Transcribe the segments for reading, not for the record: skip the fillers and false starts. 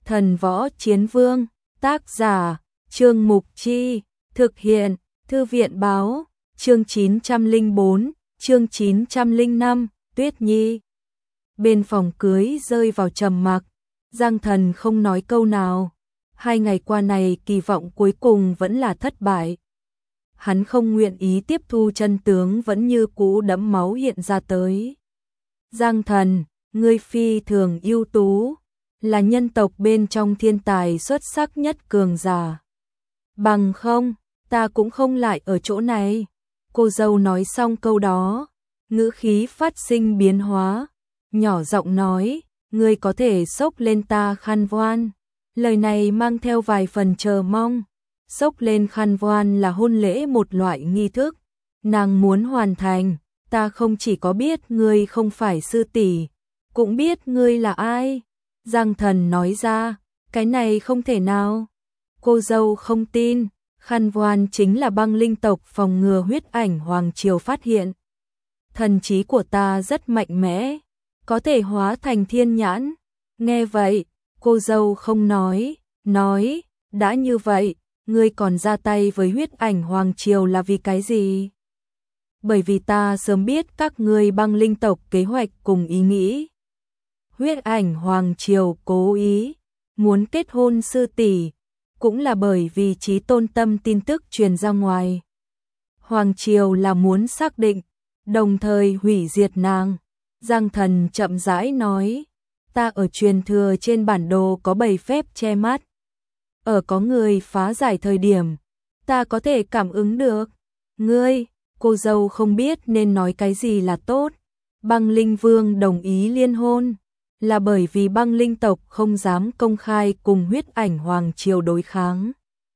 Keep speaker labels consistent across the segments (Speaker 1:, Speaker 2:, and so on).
Speaker 1: Thần Võ Chiến Vương, tác giả, Trương Mục Chi, thực hiện, Thư viện báo, chương 904, chương 905, Tuyết Nhi. Bên phòng cưới rơi vào trầm mặc, Giang Thần không nói câu nào. 2 ngày qua này kỳ vọng cuối cùng vẫn là thất bại. Hắn không nguyện ý tiếp thu chân tướng vẫn như cũ đẫm máu hiện ra tới. Giang Thần, ngươi phi thường ưu tú, là nhân tộc bên trong thiên tài xuất sắc nhất cường giả. Bằng không, ta cũng không lại ở chỗ này. Cô dâu nói xong câu đó, ngữ khí phát sinh biến hóa, nhỏ giọng nói, ngươi có thể xốc lên ta khăn voan. Lời này mang theo vài phần chờ mong. Xốc lên khăn voan là hôn lễ một loại nghi thức, nàng muốn hoàn thành. Ta không chỉ có biết ngươi không phải sư tỷ, cũng biết ngươi là ai. Giang Thần nói ra, cái này không thể nào. Cô dâu không tin, khăn voan chính là băng linh tộc phòng ngừa huyết ảnh hoàng triều phát hiện. Thần trí của ta rất mạnh mẽ, có thể hóa thành thiên nhãn. Nghe vậy, cô dâu không nói, đã như vậy, ngươi còn ra tay với huyết ảnh hoàng triều là vì cái gì? Bởi vì ta sớm biết các ngươi băng linh tộc kế hoạch cùng ý nghĩ. Huyết ảnh hoàng triều cố ý muốn kết hôn sư tỷ, cũng là bởi vì chí tôn tâm tin tức truyền ra ngoài. Hoàng triều là muốn xác định, đồng thời hủy diệt nàng. Giang Thần chậm rãi nói, ta ở truyền thừa trên bản đồ có 7 phép che mắt. Ở có người phá giải thời điểm, ta có thể cảm ứng được. Ngươi, cô dâu không biết nên nói cái gì là tốt. Băng Linh Vương đồng ý liên hôn, là bởi vì băng linh tộc không dám công khai cùng huyết ảnh hoàng triều đối kháng.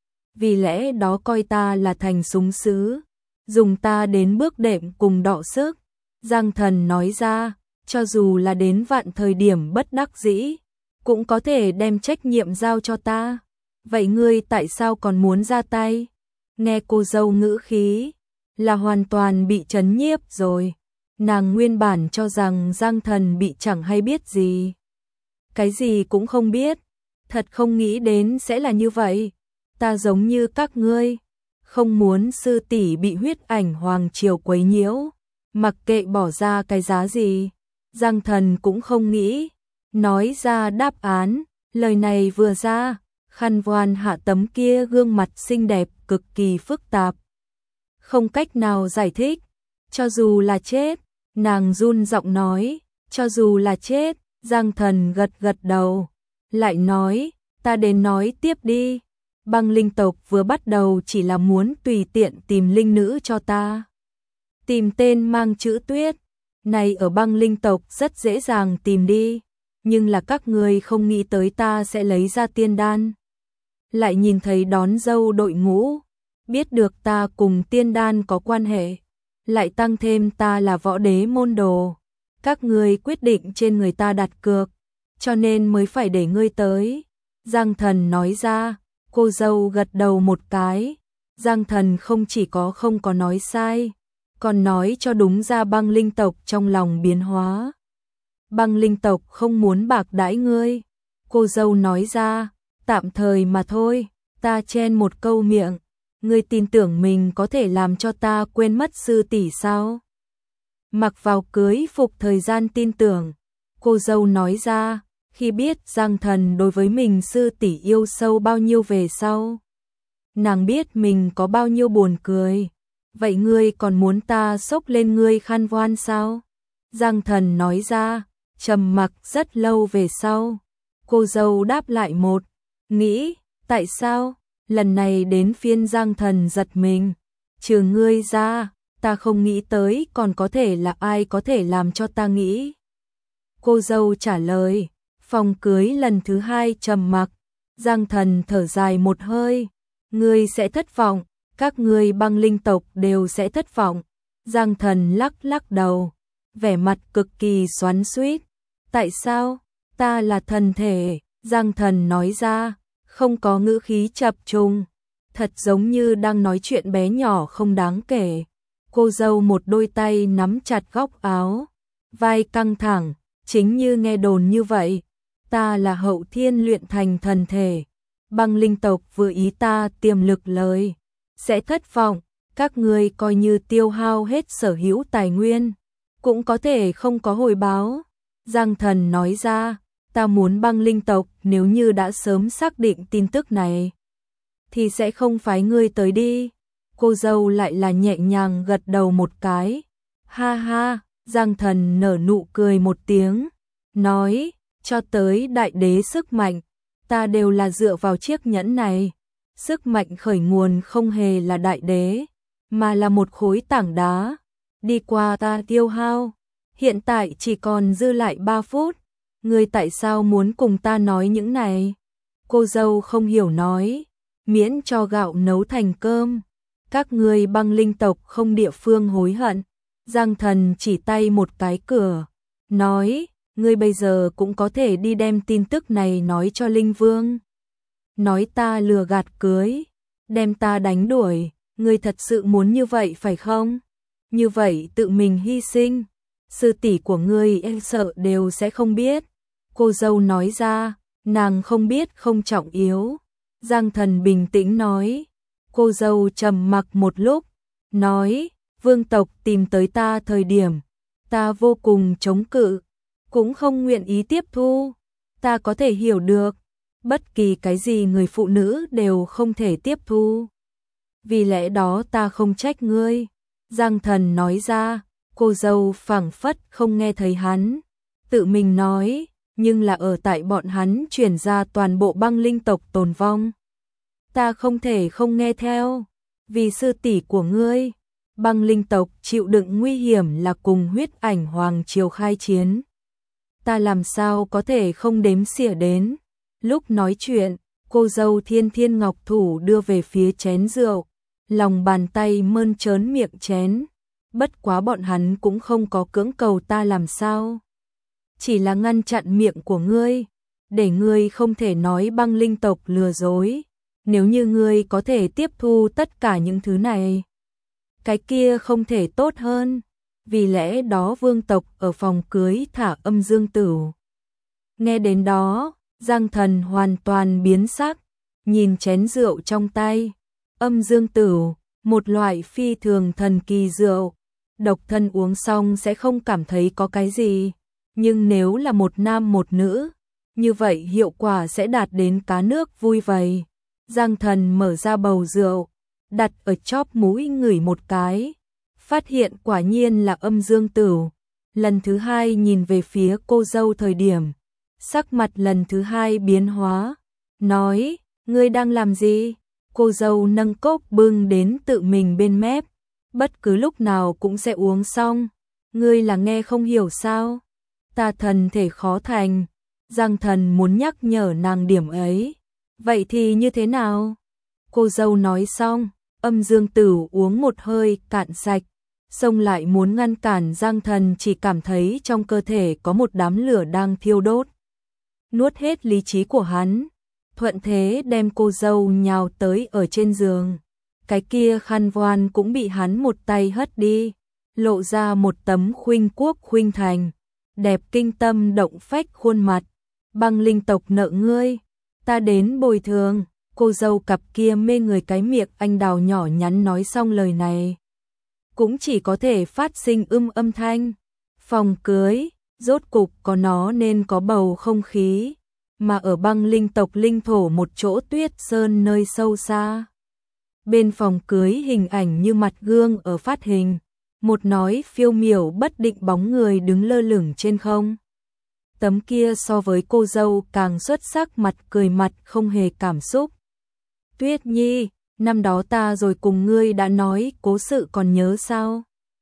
Speaker 1: Vì lẽ đó coi ta là thành súng sứ, dùng ta đến bước đệm cùng đọ sức. Giang Thần nói ra, cho dù là đến vạn thời điểm bất đắc dĩ, cũng có thể đem trách nhiệm giao cho ta. Vậy ngươi tại sao còn muốn ra tay? Nghe cô dâu ngữ khí, là hoàn toàn bị chấn nhiếp rồi. Nàng nguyên bản cho rằng Giang Thần bị chẳng hay biết gì. Cái gì cũng không biết, thật không nghĩ đến sẽ là như vậy. Ta giống như các ngươi, không muốn sư tỷ bị huyết ảnh hoàng triều quấy nhiễu, mặc kệ bỏ ra cái giá gì. Giang Thần cũng không nghĩ, nói ra đáp án, lời này vừa ra, khăn voan hạ tấm kia gương mặt xinh đẹp cực kỳ phức tạp. Không cách nào giải thích, cho dù là chết, nàng run giọng nói, cho dù là chết. Giang Thần gật đầu, lại nói, ta đến nói tiếp đi. Băng linh tộc vừa bắt đầu chỉ là muốn tùy tiện tìm linh nữ cho ta. Tìm tên mang chữ Tuyết, này ở băng linh tộc rất dễ dàng tìm đi, nhưng là các người không nghĩ tới ta sẽ lấy ra tiên đan. Lại nhìn thấy đón dâu đội ngũ, biết được ta cùng tiên đan có quan hệ, lại tăng thêm ta là võ đế môn đồ. Các ngươi quyết định trên người ta đặt cược, cho nên mới phải để ngươi tới. Giang Thần nói ra, cô dâu gật đầu một cái. Giang Thần không chỉ không có nói sai, còn nói cho đúng ra băng linh tộc trong lòng biến hóa. Băng linh tộc không muốn bạc đãi ngươi. Cô dâu nói ra, tạm thời mà thôi. Ta chen một câu miệng, ngươi tin tưởng mình có thể làm cho ta quên mất sư tỷ sao? Mặc vào cưới phục thời gian tin tưởng, cô dâu nói ra, khi biết Giang Thần đối với mình sư tỷ yêu sâu bao nhiêu về sau. Nàng biết mình có bao nhiêu buồn cười. Vậy ngươi còn muốn ta xốc lên ngươi khăn voan sao? Giang Thần nói ra, trầm mặc rất lâu về sau. Cô dâu đáp lại nghĩ, tại sao? Lần này đến phiên Giang Thần giật mình. Trừ ngươi ra, ta không nghĩ tới còn có thể là ai có thể làm cho ta nghĩ. Cô dâu trả lời, phòng cưới lần thứ 2 trầm mặc. Giang Thần thở dài một hơi, ngươi sẽ thất vọng, các ngươi băng linh tộc đều sẽ thất vọng. Giang Thần lắc đầu, vẻ mặt cực kỳ xoắn xuýt. Tại sao? Ta là thần thể. Giang Thần nói ra, không có ngữ khí chập trùng, thật giống như đang nói chuyện bé nhỏ không đáng kể. Cô dâu một đôi tay nắm chặt góc áo, vai căng thẳng, chính như nghe đồn như vậy. ta là hậu thiên luyện thành thần thể. Băng linh tộc vừa ý ta tiềm lực lời, sẽ thất vọng, các ngươi coi như tiêu hao hết sở hữu tài nguyên, cũng có thể không có hồi báo. Giang Thần nói ra, ta muốn băng linh tộc nếu như đã sớm xác định tin tức này, thì sẽ không phái ngươi tới đi. Cô dâu lại là nhẹ nhàng gật đầu một cái. Ha ha, Giang Thần nở nụ cười một tiếng, nói, cho tới đại đế sức mạnh, ta đều là dựa vào chiếc nhẫn này. Sức mạnh khởi nguồn không hề là đại đế, mà là một khối tảng đá. Đi qua ta tiêu hao, hiện tại chỉ còn dư lại 3 phút. Ngươi tại sao muốn cùng ta nói những này? Cô dâu không hiểu nói, miễn cho gạo nấu thành cơm. Các ngươi băng linh tộc không địa phương hối hận. Giang Thần chỉ tay một cái cửa, nói, ngươi bây giờ cũng có thể đi đem tin tức này nói cho Linh Vương. Nói ta lừa gạt cưới, đem ta đánh đuổi, ngươi thật sự muốn như vậy phải không? Như vậy tự mình hy sinh, sư tỷ của ngươi em sợ đều sẽ không biết. Cô dâu nói ra, nàng không biết không trọng yếu. Giang Thần bình tĩnh nói. Cô dâu trầm mặc một lúc, nói, vương tộc tìm tới ta thời điểm, ta vô cùng chống cự, cũng không nguyện ý tiếp thu. Ta có thể hiểu được, bất kỳ cái gì người phụ nữ đều không thể tiếp thu. Vì lẽ đó ta không trách ngươi. Giang Thần nói ra, cô dâu phảng phất không nghe thấy hắn. Tự mình nói, nhưng là ở tại bọn hắn chuyển ra toàn bộ băng linh tộc tồn vong. Ta không thể không nghe theo, vì sư tỷ của ngươi. Băng linh tộc chịu đựng nguy hiểm là cùng huyết ảnh hoàng triều khai chiến. Ta làm sao có thể không đếm xỉa đến. Lúc nói chuyện, cô dâu Thiên Thiên Ngọc thủ đưa về phía chén rượu, lòng bàn tay mơn trớn miệng chén. Bất quá bọn hắn cũng không có cưỡng cầu ta làm sao. Chỉ là ngăn chặn miệng của ngươi, để ngươi không thể nói băng linh tộc lừa dối. Nếu như ngươi có thể tiếp thu tất cả những thứ này, cái kia không thể tốt hơn. Vì lẽ đó vương tộc ở phòng cưới thả âm dương tửu. Nghe đến đó, Giang Thần hoàn toàn biến sắc, nhìn chén rượu trong tay. Âm dương tửu, một loại phi thường thần kỳ rượu. Độc thân uống xong sẽ không cảm thấy có cái gì. Nhưng nếu là một nam một nữ, như vậy hiệu quả sẽ đạt đến cá nước vui vầy. Giang Thần mở ra bầu rượu, đặt ở chóp mũi ngửi một cái, phát hiện quả nhiên là âm dương tửu. Lần thứ hai nhìn về phía cô dâu thời điểm, sắc mặt lần thứ hai biến hóa, nói, ngươi đang làm gì? Cô dâu nâng cốc bưng đến tự mình bên mép, bất cứ lúc nào cũng sẽ uống xong. Ngươi là nghe không hiểu sao? Ta thần thể khó thành. Giang Thần muốn nhắc nhở nàng điểm ấy. Vậy thì như thế nào? Cô dâu nói xong, âm dương tửu uống một hơi cạn sạch, xông lại muốn ngăn cản. Giang Thần chỉ cảm thấy trong cơ thể có một đám lửa đang thiêu đốt. Nuốt hết lý trí của hắn, thuận thế đem cô dâu nhào tới ở trên giường. Cái kia khăn voan cũng bị hắn một tay hất đi, lộ ra một tấm khuynh quốc khuynh thành, đẹp kinh tâm động phách khuôn mặt. Băng linh tộc nợ ngươi, ta đến bồi thường. Cô dâu cặp kia mê người cái miệng anh đào nhỏ nhắn nói xong lời này, cũng chỉ có thể phát sinh âm thanh. Phòng cưới, rốt cục có nó nên có bầu không khí, mà ở băng linh tộc linh thổ một chỗ tuyết sơn nơi sâu xa. Bên phòng cưới hình ảnh như mặt gương ở phát hình, một nói phiêu miểu bất định bóng người đứng lơ lửng trên không. Tấm kia so với cô dâu càng xuất sắc, mặt cười mặt không hề cảm xúc. Tuyết Nhi, năm đó ta rồi cùng ngươi đã nói cố sự còn nhớ sao?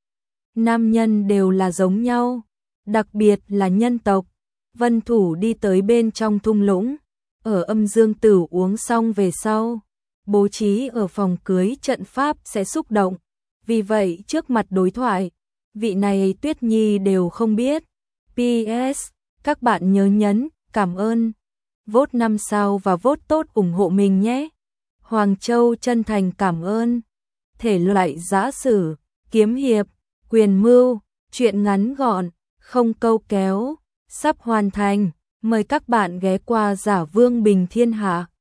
Speaker 1: Nam nhân đều là giống nhau, đặc biệt là nhân tộc. Vân Thủ đi tới bên trong thung lũng, ở âm dương tửu uống xong về sau, bố trí ở phòng cưới trận pháp sẽ xúc động. Vì vậy trước mặt đối thoại, vị này Tuyết Nhi đều không biết. PS, các bạn nhớ nhấn cảm ơn, vote 5 sao và vote tốt ủng hộ mình nhé. Hoàng Châu chân thành cảm ơn. Thể loại giã sử, kiếm hiệp, quyền mưu, truyện ngắn gọn, không câu kéo, sắp hoàn thành. Mời các bạn ghé qua Giả Vương Bình Thiên Hạ.